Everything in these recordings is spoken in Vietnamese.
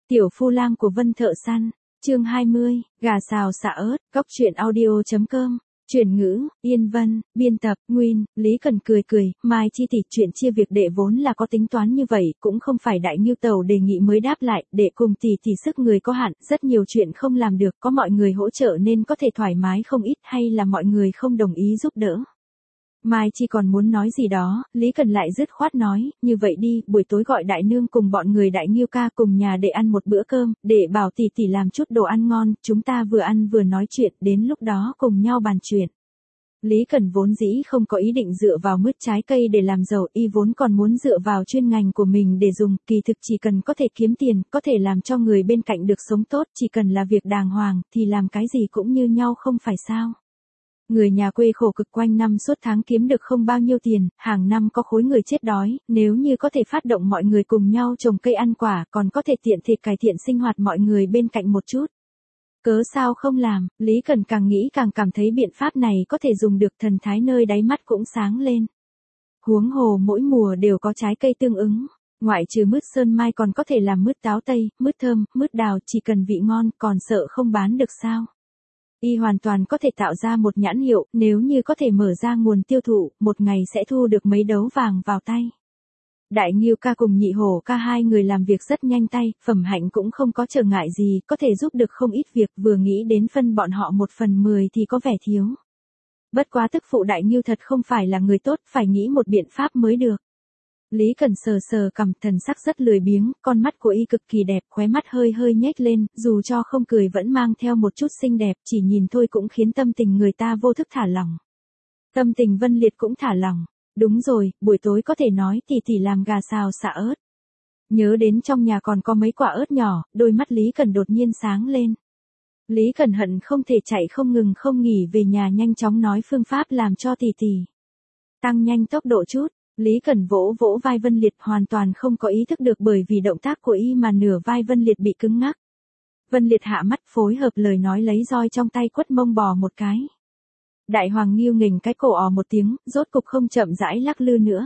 Tiểu phu lang của Vân Thợ Săn, chương 20, gà xào xả ớt, góc truyện audio.com, chuyển ngữ, Yên Vân, biên tập, Nguyên, Lý Cần cười cười, Mai Chi tỷ chuyện chia việc đệ vốn là có tính toán như vậy, cũng không phải Đại Ngưu Tàu đề nghị mới đáp lại, đệ cùng tỷ sức người có hạn, rất nhiều chuyện không làm được, có mọi người hỗ trợ nên có thể thoải mái không ít hay là mọi người không đồng ý giúp đỡ. Mai Chi còn muốn nói gì đó, Lý Cần lại dứt khoát nói, như vậy đi, buổi tối gọi đại nương cùng bọn người Đại Ngưu ca cùng nhà để ăn một bữa cơm, để bảo tỷ làm chút đồ ăn ngon, chúng ta vừa ăn vừa nói chuyện, đến lúc đó cùng nhau bàn chuyện. Lý Cần vốn dĩ không có ý định dựa vào mứt trái cây để làm giàu, y vốn còn muốn dựa vào chuyên ngành của mình để dùng, kỳ thực chỉ cần có thể kiếm tiền, có thể làm cho người bên cạnh được sống tốt, chỉ cần là việc đàng hoàng, thì làm cái gì cũng như nhau không phải sao. Người nhà quê khổ cực quanh năm suốt tháng kiếm được không bao nhiêu tiền, hàng năm có khối người chết đói, nếu như có thể phát động mọi người cùng nhau trồng cây ăn quả, còn có thể tiện thể cải thiện sinh hoạt mọi người bên cạnh một chút. Cớ sao không làm, Lý Cần càng nghĩ càng cảm thấy biện pháp này có thể dùng được, thần thái nơi đáy mắt cũng sáng lên. Huống hồ mỗi mùa đều có trái cây tương ứng, ngoại trừ mứt sơn mai còn có thể làm mứt táo tây, mứt thơm, mứt đào, chỉ cần vị ngon, còn sợ không bán được sao. Y hoàn toàn có thể tạo ra một nhãn hiệu, nếu như có thể mở ra nguồn tiêu thụ, một ngày sẽ thu được mấy đấu vàng vào tay. Đại Ngưu ca cùng Nhị Hổ ca hai người làm việc rất nhanh tay, phẩm hạnh cũng không có trở ngại gì, có thể giúp được không ít việc, vừa nghĩ đến phân bọn họ 1/10 thì có vẻ thiếu. Bất quá tức phụ Đại Ngưu thật không phải là người tốt, phải nghĩ một biện pháp mới được. Lý Cần sờ cằm, thần sắc rất lười biếng, con mắt của y cực kỳ đẹp, khóe mắt hơi nhếch lên, dù cho không cười vẫn mang theo một chút xinh đẹp, chỉ nhìn thôi cũng khiến tâm tình người ta vô thức thả lỏng. Tâm tình Vân Liệt cũng thả lỏng. Đúng rồi, buổi tối có thể nói tỷ làm gà xào xả ớt. Nhớ đến trong nhà còn có mấy quả ớt nhỏ, đôi mắt Lý Cần đột nhiên sáng lên. Lý Cần hận không thể chạy không ngừng không nghỉ về nhà nhanh chóng nói phương pháp làm cho tỷ tăng nhanh tốc độ chút. Lý Cần vỗ vai Vân Liệt, hoàn toàn không có ý thức được bởi vì động tác của y mà nửa vai Vân Liệt bị cứng ngắc. Vân Liệt hạ mắt phối hợp lời nói lấy roi trong tay quất mông bò một cái. Đại Hoàng Nghiêu nghềnh cái cổ một tiếng, rốt cục không chậm rãi lắc lư nữa.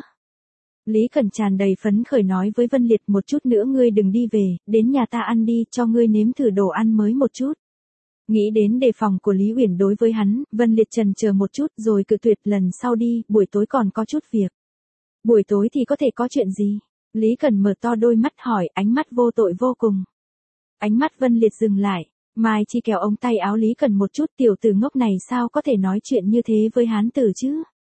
Lý Cần tràn đầy phấn khởi nói với Vân Liệt, một chút nữa ngươi đừng đi về, đến nhà ta ăn đi, cho ngươi nếm thử đồ ăn mới một chút. Nghĩ đến đề phòng của Lý Uyển đối với hắn, Vân Liệt chần chờ một chút rồi cự tuyệt, lần sau đi, buổi tối còn có chút việc. Buổi tối thì có thể có chuyện gì? Lý Cần mở to đôi mắt hỏi, ánh mắt vô tội vô cùng. Ánh mắt Vân Liệt dừng lại. Mai Chi kéo ống tay áo Lý Cần một chút, tiểu tử ngốc này sao có thể nói chuyện như thế với hán tử chứ?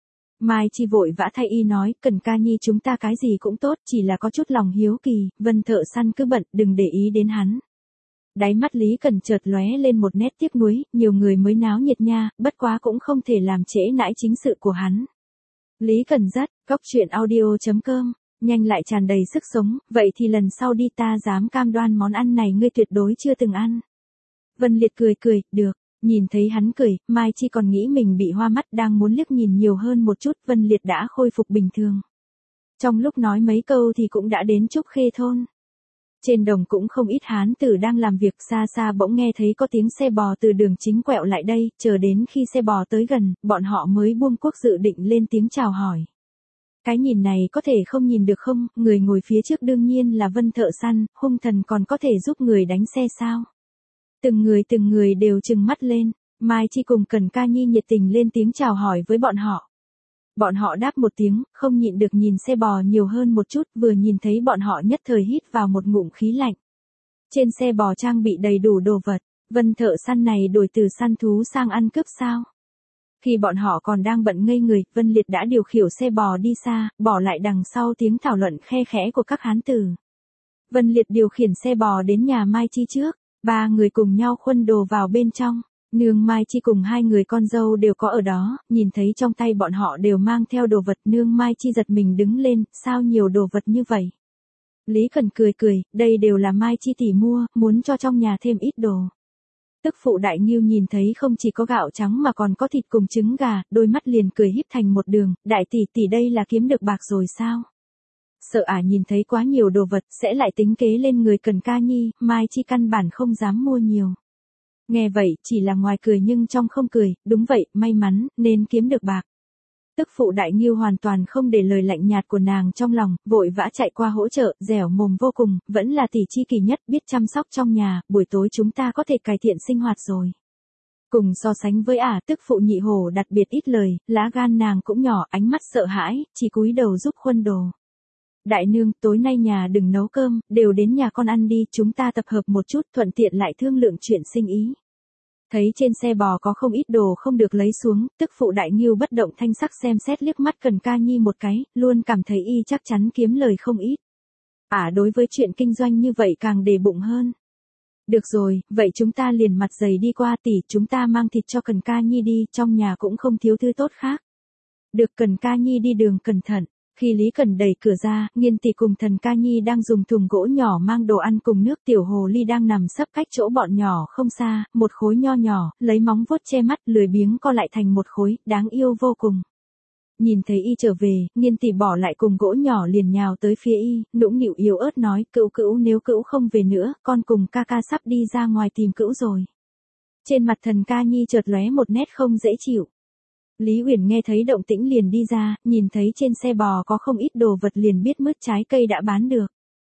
Mai Chi vội vã thay y nói, Cần ca nhi chúng ta cái gì cũng tốt, chỉ là có chút lòng hiếu kỳ, Vân Thợ Săn cứ bận, đừng để ý đến hắn. Đáy mắt Lý Cần chợt lóe lên một nét tiếc nuối, nhiều người mới náo nhiệt nha, bất quá cũng không thể làm trễ nãi chính sự của hắn. Lý Cần dắt, góc truyện audio.com, nhanh lại tràn đầy sức sống, vậy thì lần sau đi ta dám cam đoan món ăn này ngươi tuyệt đối chưa từng ăn. Vân Liệt cười, được, nhìn thấy hắn cười, Mai Chi còn nghĩ mình bị hoa mắt đang muốn liếc nhìn nhiều hơn một chút, Vân Liệt đã khôi phục bình thường. Trong lúc nói mấy câu thì cũng đã đến Trúc Khê thôn. Trên đồng cũng không ít hán tử đang làm việc, xa bỗng nghe thấy có tiếng xe bò từ đường chính quẹo lại đây, chờ đến khi xe bò tới gần, bọn họ mới buông cuốc dự định lên tiếng chào hỏi. Cái nhìn này có thể không nhìn được không, người ngồi phía trước đương nhiên là Vân Thợ Săn, hung thần còn có thể giúp người đánh xe sao? Từng người đều trừng mắt lên, Mai Chi cùng Cần ca nhi nhiệt tình lên tiếng chào hỏi với bọn họ. Bọn họ đáp một tiếng, không nhịn được nhìn xe bò nhiều hơn một chút, vừa nhìn thấy bọn họ nhất thời hít vào một ngụm khí lạnh. Trên xe bò trang bị đầy đủ đồ vật, Vân Thợ Săn này đổi từ săn thú sang ăn cướp sao? Khi bọn họ còn đang bận ngây người, Vân Liệt đã điều khiển xe bò đi xa, bỏ lại đằng sau tiếng thảo luận khe khẽ của các hán tử. Vân Liệt điều khiển xe bò đến nhà Mai Chi trước. Ba người cùng nhau khuân đồ vào bên trong, nương Mai Chi cùng hai người con dâu đều có ở đó, nhìn thấy trong tay bọn họ đều mang theo đồ vật, nương Mai Chi giật mình đứng lên, sao nhiều đồ vật như vậy? Lý Cần cười, đây đều là Mai Chi tỷ mua, muốn cho trong nhà thêm ít đồ. Tức phụ Đại Ngưu nhìn thấy không chỉ có gạo trắng mà còn có thịt cùng trứng gà, đôi mắt liền cười híp thành một đường, đại tỷ đây là kiếm được bạc rồi sao? Sợ nhìn thấy quá nhiều đồ vật sẽ lại tính kế lên người Cần ca nhi, Mai Chi căn bản không dám mua nhiều. Nghe vậy, chỉ là ngoài cười nhưng trong không cười, đúng vậy, may mắn, nên kiếm được bạc. Tức phụ Đại Ngưu hoàn toàn không để lời lạnh nhạt của nàng trong lòng, vội vã chạy qua hỗ trợ, dẻo mồm vô cùng, vẫn là tỷ chi kỳ nhất, biết chăm sóc trong nhà, buổi tối chúng ta có thể cải thiện sinh hoạt rồi. Cùng so sánh với tức phụ Nhị Hổ đặc biệt ít lời, lá gan nàng cũng nhỏ, ánh mắt sợ hãi, chỉ cúi đầu giúp khuân đồ. Đại nương, tối nay nhà đừng nấu cơm, đều đến nhà con ăn đi, chúng ta tập hợp một chút, thuận tiện lại thương lượng chuyện sinh ý. Thấy trên xe bò có không ít đồ không được lấy xuống, tức phụ Đại Ngưu bất động thanh sắc xem xét liếc mắt Cần Ca Nhi một cái, luôn cảm thấy y chắc chắn kiếm lời không ít. Đối với chuyện kinh doanh như vậy càng để bụng hơn. Được rồi, vậy chúng ta liền mặt dày đi qua tỷ, chúng ta mang thịt cho Cần Ca Nhi đi, trong nhà cũng không thiếu thứ tốt khác. Được, Cần Ca Nhi đi đường cẩn thận. Khi Lý Cần đẩy cửa ra, Nghiên tỷ cùng Thần Ca Nhi đang dùng thùng gỗ nhỏ mang đồ ăn cùng nước, Tiểu Hồ Ly đang nằm sấp cách chỗ bọn nhỏ không xa, một khối nho nhỏ, lấy móng vuốt che mắt, lười biếng co lại thành một khối, đáng yêu vô cùng. Nhìn thấy y trở về, Nghiên tỷ bỏ lại cùng gỗ nhỏ liền nhào tới phía y, nũng nịu yếu ớt nói, cữu cữu, nếu cữu không về nữa, con cùng ca ca sắp đi ra ngoài tìm cữu rồi. Trên mặt Thần Ca Nhi chợt lóe một nét không dễ chịu. Lý Uyển nghe thấy động tĩnh liền đi ra, nhìn thấy trên xe bò có không ít đồ vật liền biết mứt trái cây đã bán được.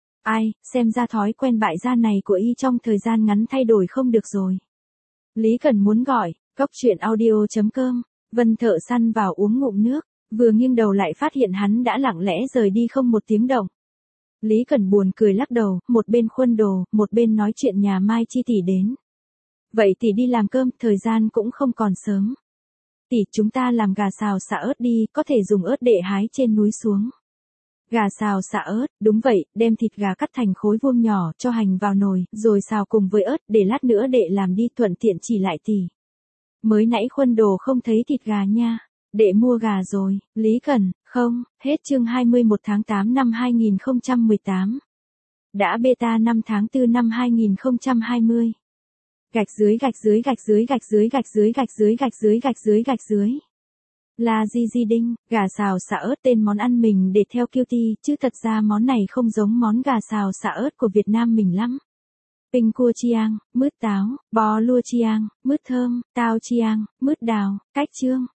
Xem ra thói quen bại gia này của y trong thời gian ngắn thay đổi không được rồi. Lý Cần muốn gọi, Cóc Truyện Audio.com, Vân Thợ Săn vào uống ngụm nước, vừa nghiêng đầu lại phát hiện hắn đã lặng lẽ rời đi không một tiếng động. Lý Cần buồn cười lắc đầu, một bên khuân đồ, một bên nói chuyện nhà Mai Chi tỷ đến. Vậy tỷ đi làm cơm, thời gian cũng không còn sớm. Tỷ, chúng ta làm gà xào xả ớt đi, có thể dùng ớt để hái trên núi xuống. Gà xào xả ớt, đúng vậy, đem thịt gà cắt thành khối vuông nhỏ, cho hành vào nồi, rồi xào cùng với ớt, để lát nữa đệ làm đi, thuận tiện chỉ lại tỷ. Mới nãy khuân đồ không thấy thịt gà nha. Đệ mua gà rồi, Lý Cần, không, hết chương 21 tháng 8 năm 2018. Đã beta 5 tháng 4 năm 2020. Gạch dưới gạch dưới gạch dưới gạch dưới gạch dưới gạch dưới gạch dưới gạch dưới gạch dưới. Là Di Đinh, gà xào xả ớt tên món ăn mình để theo QT, chứ thật ra món này không giống món gà xào xả ớt của Việt Nam mình lắm. Pinh cua chiang, mứt táo, bò lua chiang, mứt thơm, tao chiang, mứt đào, cách chương.